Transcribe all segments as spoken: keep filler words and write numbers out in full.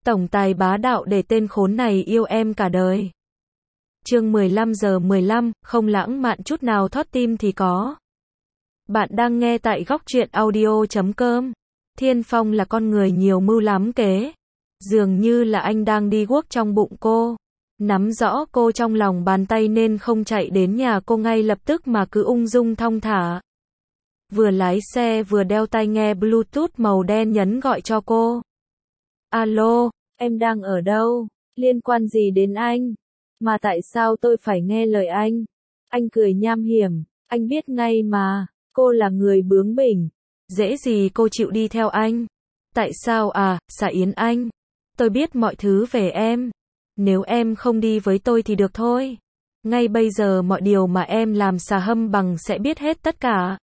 Tổng tài bá đạo để tên khốn này yêu em cả đời. Chương mười lăm giờ mười lăm, không lãng mạn chút nào thót tim thì có. Bạn đang nghe tại góc truyện audio chấm com. Thiên Phong là con người nhiều mưu lắm kế. Dường như là anh đang đi guốc trong bụng cô. Nắm rõ cô trong lòng bàn tay nên không chạy đến nhà cô ngay lập tức mà cứ ung dung thong thả. Vừa lái xe vừa đeo tai nghe Bluetooth màu đen nhấn gọi cho cô. Alo, em đang ở đâu? Liên quan gì đến anh? Mà tại sao tôi phải nghe lời anh? Anh cười nham hiểm, anh biết ngay mà, cô là người bướng bỉnh. Dễ gì cô chịu đi theo anh? Tại sao à, Xà Yến anh? Tôi biết mọi thứ về em. Nếu em không đi với tôi thì được thôi. Ngay bây giờ mọi điều mà em làm Xà Hâm Bằng sẽ biết hết tất cả.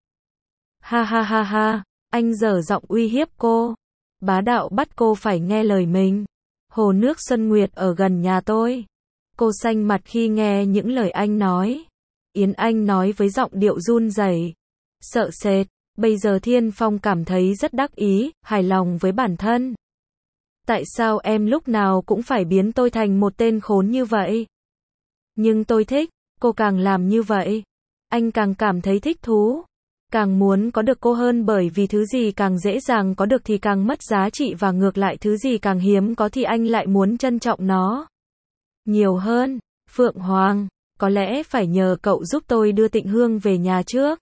Ha ha ha ha, anh giở giọng uy hiếp cô. Bá đạo bắt cô phải nghe lời mình. Hồ nước Xuân Nguyệt ở gần nhà tôi. Cô xanh mặt khi nghe những lời anh nói. Yến Anh nói với giọng điệu run rẩy, sợ sệt. Bây giờ Thiên Phong cảm thấy rất đắc ý, hài lòng với bản thân. Tại sao em lúc nào cũng phải biến tôi thành một tên khốn như vậy? Nhưng tôi thích, cô càng làm như vậy. Anh càng cảm thấy thích thú. Càng muốn có được cô hơn bởi vì thứ gì càng dễ dàng có được thì càng mất giá trị và ngược lại thứ gì càng hiếm có thì anh lại muốn trân trọng nó nhiều hơn. Phượng Hoàng, có lẽ phải nhờ cậu giúp tôi đưa Tịnh Hương về nhà trước.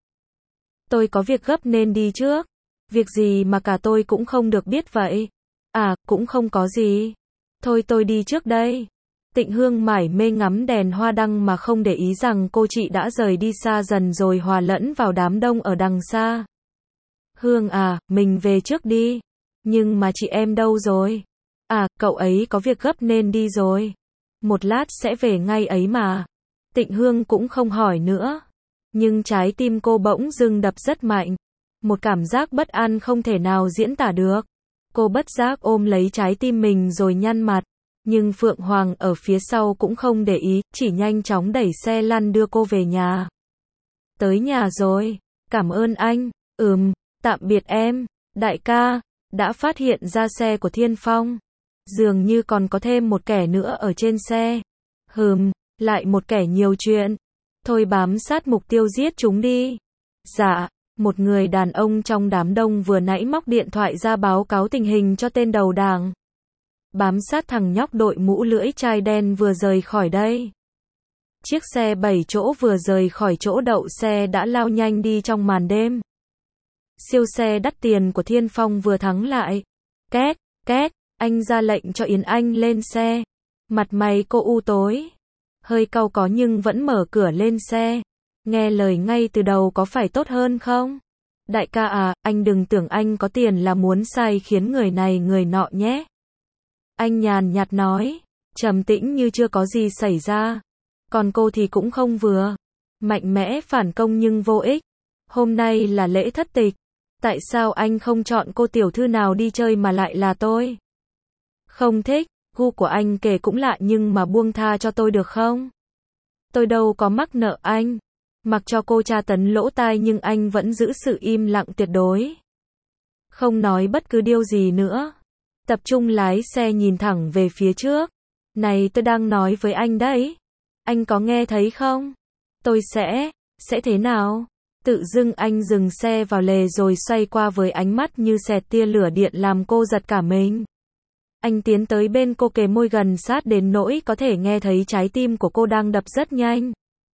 Tôi có việc gấp nên đi trước. Việc gì mà cả tôi cũng không được biết vậy? À, cũng không có gì. Thôi tôi đi trước đây. Tịnh Hương mải mê ngắm đèn hoa đăng mà không để ý rằng cô chị đã rời đi xa dần rồi hòa lẫn vào đám đông ở đằng xa. Hương à, mình về trước đi. Nhưng mà chị em đâu rồi? À, cậu ấy có việc gấp nên đi rồi. Một lát sẽ về ngay ấy mà. Tịnh Hương cũng không hỏi nữa. Nhưng trái tim cô bỗng dưng đập rất mạnh. Một cảm giác bất an không thể nào diễn tả được. Cô bất giác ôm lấy trái tim mình rồi nhăn mặt. Nhưng Phượng Hoàng ở phía sau cũng không để ý, chỉ nhanh chóng đẩy xe lăn đưa cô về nhà. Tới nhà rồi. Cảm ơn anh. Ừm, tạm biệt em. Đại ca, đã phát hiện ra xe của Thiên Phong. Dường như còn có thêm một kẻ nữa ở trên xe. Hừm, lại một kẻ nhiều chuyện. Thôi bám sát mục tiêu giết chúng đi. Dạ, một người đàn ông trong đám đông vừa nãy móc điện thoại ra báo cáo tình hình cho tên đầu đảng. Bám sát thằng nhóc đội mũ lưỡi chai đen vừa rời khỏi đây. Chiếc xe bảy chỗ vừa rời khỏi chỗ đậu xe đã lao nhanh đi trong màn đêm. Siêu xe đắt tiền của Thiên Phong vừa thắng lại. Két, két, anh ra lệnh cho Yến Anh lên xe. Mặt mày cô u tối. Hơi cau có nhưng vẫn mở cửa lên xe. Nghe lời ngay từ đầu có phải tốt hơn không? Đại ca à, anh đừng tưởng anh có tiền là muốn sai khiến người này người nọ nhé. Anh nhàn nhạt nói, trầm tĩnh như chưa có gì xảy ra. Còn cô thì cũng không vừa. Mạnh mẽ phản công nhưng vô ích. Hôm nay là lễ thất tịch. Tại sao anh không chọn cô tiểu thư nào đi chơi mà lại là tôi? Không thích, gu của anh kể cũng lạ nhưng mà buông tha cho tôi được không? Tôi đâu có mắc nợ anh. Mặc cho cô tra tấn lỗ tai nhưng anh vẫn giữ sự im lặng tuyệt đối. Không nói bất cứ điều gì nữa. Tập trung lái xe nhìn thẳng về phía trước. Này tôi đang nói với anh đấy. Anh có nghe thấy không? Tôi sẽ, sẽ thế nào? Tự dưng anh dừng xe vào lề rồi xoay qua với ánh mắt như xẹt tia lửa điện làm cô giật cả mình. Anh tiến tới bên cô kề môi gần sát đến nỗi có thể nghe thấy trái tim của cô đang đập rất nhanh.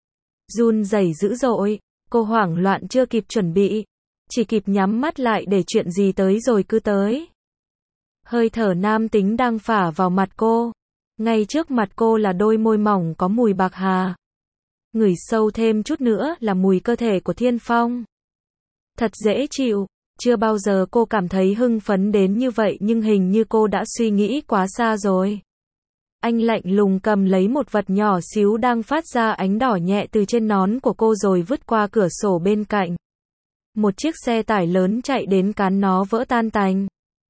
Run rẩy dữ dội, cô hoảng loạn chưa kịp chuẩn bị. Chỉ kịp nhắm mắt lại để chuyện gì tới rồi cứ tới. Hơi thở nam tính đang phả vào mặt cô. Ngay trước mặt cô là đôi môi mỏng có mùi bạc hà. Ngửi sâu thêm chút nữa là mùi cơ thể của Thiên Phong. Thật dễ chịu. Chưa bao giờ cô cảm thấy hưng phấn đến như vậy nhưng hình như cô đã suy nghĩ quá xa rồi. Anh lạnh lùng cầm lấy một vật nhỏ xíu đang phát ra ánh đỏ nhẹ từ trên nón của cô rồi vứt qua cửa sổ bên cạnh. Một chiếc xe tải lớn chạy đến cán nó vỡ tan tành.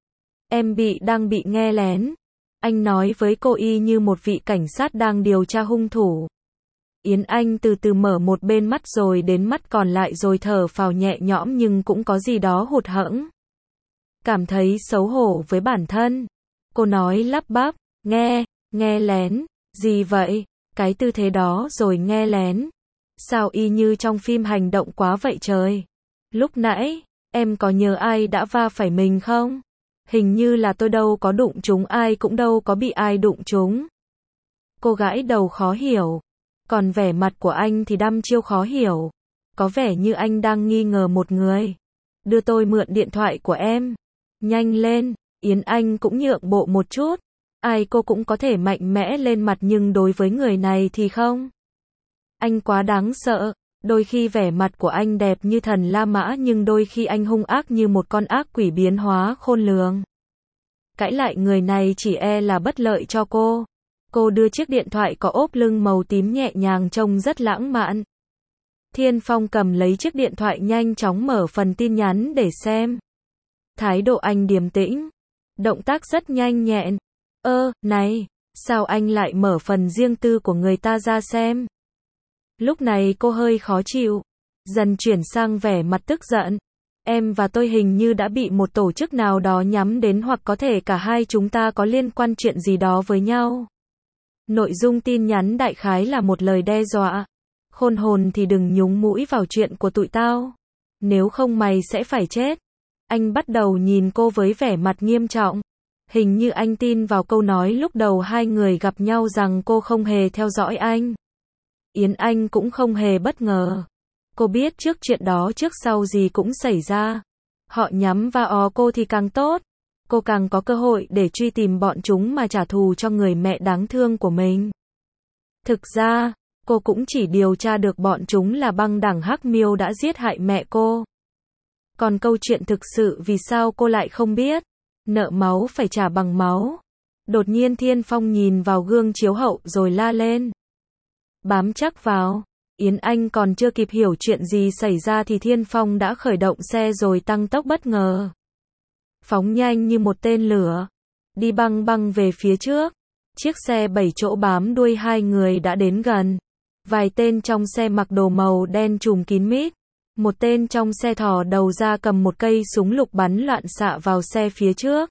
Em bị đang bị nghe lén. Anh nói với cô y như một vị cảnh sát đang điều tra hung thủ. Yến Anh từ từ mở một bên mắt rồi đến mắt còn lại rồi thở phào nhẹ nhõm nhưng cũng có gì đó hụt hẫng. Cảm thấy xấu hổ với bản thân. Cô nói lắp bắp, nghe, nghe lén, gì vậy? Cái tư thế đó rồi nghe lén. Sao y như trong phim hành động quá vậy trời? Lúc nãy, em có nhớ ai đã va phải mình không? Hình như là tôi đâu có đụng trúng ai, cũng đâu có bị ai đụng trúng. Cô gãi đầu khó hiểu. Còn vẻ mặt của anh thì đăm chiêu khó hiểu. Có vẻ như anh đang nghi ngờ một người. Đưa tôi mượn điện thoại của em. Nhanh lên, Yến Anh cũng nhượng bộ một chút. Ai cô cũng có thể mạnh mẽ lên mặt nhưng đối với người này thì không. Anh quá đáng sợ. Đôi khi vẻ mặt của anh đẹp như thần La Mã nhưng đôi khi anh hung ác như một con ác quỷ biến hóa khôn lường. Cãi lại người này chỉ e là bất lợi cho cô. Cô đưa chiếc điện thoại có ốp lưng màu tím nhẹ nhàng trông rất lãng mạn. Thiên Phong cầm lấy chiếc điện thoại nhanh chóng mở phần tin nhắn để xem. Thái độ anh điềm tĩnh. Động tác rất nhanh nhẹn. Ơ, này, sao anh lại mở phần riêng tư của người ta ra xem? Lúc này cô hơi khó chịu. Dần chuyển sang vẻ mặt tức giận. Em và tôi hình như đã bị một tổ chức nào đó nhắm đến hoặc có thể cả hai chúng ta có liên quan chuyện gì đó với nhau. Nội dung tin nhắn đại khái là một lời đe dọa. Khôn hồn thì đừng nhúng mũi vào chuyện của tụi tao. Nếu không mày sẽ phải chết. Anh bắt đầu nhìn cô với vẻ mặt nghiêm trọng. Hình như anh tin vào câu nói lúc đầu hai người gặp nhau rằng cô không hề theo dõi anh. Yến Anh cũng không hề bất ngờ. Cô biết trước chuyện đó trước sau gì cũng xảy ra. Họ nhắm vào cô thì càng tốt. Cô càng có cơ hội để truy tìm bọn chúng mà trả thù cho người mẹ đáng thương của mình. Thực ra, cô cũng chỉ điều tra được bọn chúng là băng đảng Hắc Miêu đã giết hại mẹ cô. Còn câu chuyện thực sự vì sao cô lại không biết. Nợ máu phải trả bằng máu. Đột nhiên Thiên Phong nhìn vào gương chiếu hậu rồi la lên. Bám chắc vào. Yến Anh còn chưa kịp hiểu chuyện gì xảy ra thì Thiên Phong đã khởi động xe rồi tăng tốc bất ngờ. Phóng nhanh như một tên lửa. Đi băng băng về phía trước. Chiếc xe bảy chỗ bám đuôi hai người đã đến gần. Vài tên trong xe mặc đồ màu đen trùm kín mít. Một tên trong xe thò đầu ra cầm một cây súng lục bắn loạn xạ vào xe phía trước.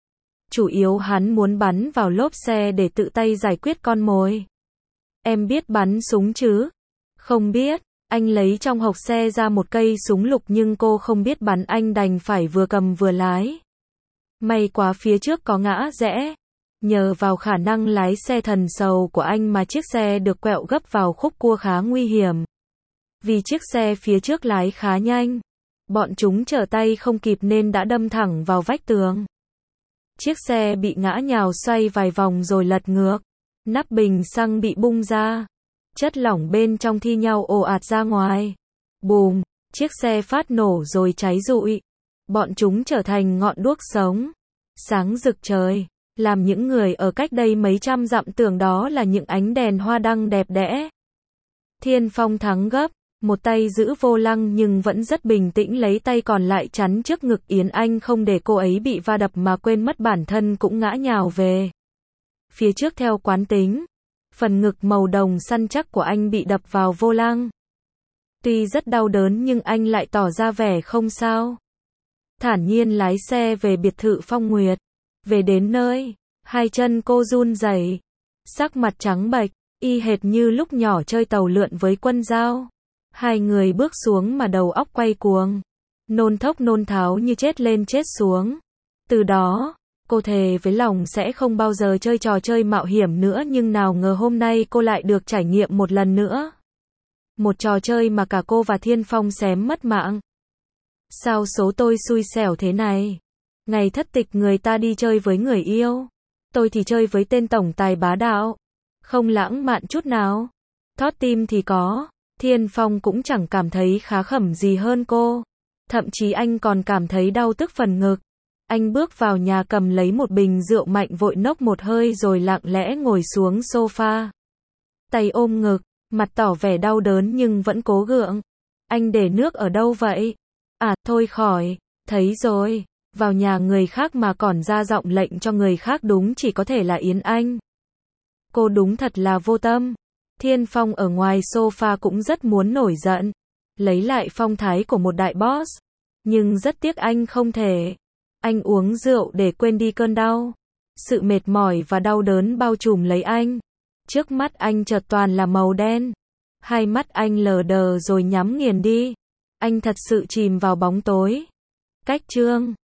Chủ yếu hắn muốn bắn vào lốp xe để tự tay giải quyết con mồi. Em biết bắn súng chứ? Không biết. Anh lấy trong hộc xe ra một cây súng lục nhưng cô không biết bắn, anh đành phải vừa cầm vừa lái. May quá phía trước có ngã rẽ. Nhờ vào khả năng lái xe thần sầu của anh mà chiếc xe được quẹo gấp vào khúc cua khá nguy hiểm. Vì chiếc xe phía trước lái khá nhanh, bọn chúng trở tay không kịp nên đã đâm thẳng vào vách tường. Chiếc xe bị ngã nhào xoay vài vòng rồi lật ngược. Nắp bình xăng bị bung ra. Chất lỏng bên trong thi nhau ồ ạt ra ngoài. Bùm, chiếc xe phát nổ rồi cháy rụi. Bọn chúng trở thành ngọn đuốc sống. Sáng rực trời. Làm những người ở cách đây mấy trăm dặm tưởng đó là những ánh đèn hoa đăng đẹp đẽ. Thiên Phong thắng gấp. Một tay giữ vô lăng nhưng vẫn rất bình tĩnh lấy tay còn lại chắn trước ngực Yến Anh không để cô ấy bị va đập mà quên mất bản thân cũng ngã nhào về. Phía trước theo quán tính. Phần ngực màu đồng săn chắc của anh bị đập vào vô lăng. Tuy rất đau đớn nhưng anh lại tỏ ra vẻ không sao. Thản nhiên lái xe về biệt thự Phong Nguyệt. Về đến nơi, hai chân cô run rẩy, sắc mặt trắng bệch, y hệt như lúc nhỏ chơi tàu lượn với Quân Dao. Hai người bước xuống mà đầu óc quay cuồng, nôn thốc nôn tháo như chết lên chết xuống. Từ đó, cô thề với lòng sẽ không bao giờ chơi trò chơi mạo hiểm nữa nhưng nào ngờ hôm nay cô lại được trải nghiệm một lần nữa. Một trò chơi mà cả cô và Thiên Phong xém mất mạng. Sao số tôi xui xẻo thế này? Ngày thất tịch người ta đi chơi với người yêu. Tôi thì chơi với tên tổng tài bá đạo. Không lãng mạn chút nào. Thót tim thì có. Thiên Phong cũng chẳng cảm thấy khá khẩm gì hơn cô. Thậm chí anh còn cảm thấy đau tức phần ngực. Anh bước vào nhà cầm lấy một bình rượu mạnh vội nốc một hơi rồi lặng lẽ ngồi xuống sofa. Tay ôm ngực, mặt tỏ vẻ đau đớn nhưng vẫn cố gượng. Anh để nước ở đâu vậy? À, thôi khỏi. Thấy rồi. Vào nhà người khác mà còn ra giọng lệnh cho người khác đúng chỉ có thể là Yến Anh. Cô đúng thật là vô tâm. Thiên Phong ở ngoài sofa cũng rất muốn nổi giận. Lấy lại phong thái của một đại boss. Nhưng rất tiếc anh không thể. Anh uống rượu để quên đi cơn đau. Sự mệt mỏi và đau đớn bao trùm lấy anh. Trước mắt anh chợt toàn là màu đen. Hai mắt anh lờ đờ rồi nhắm nghiền đi. Anh thật sự chìm vào bóng tối. Cách chương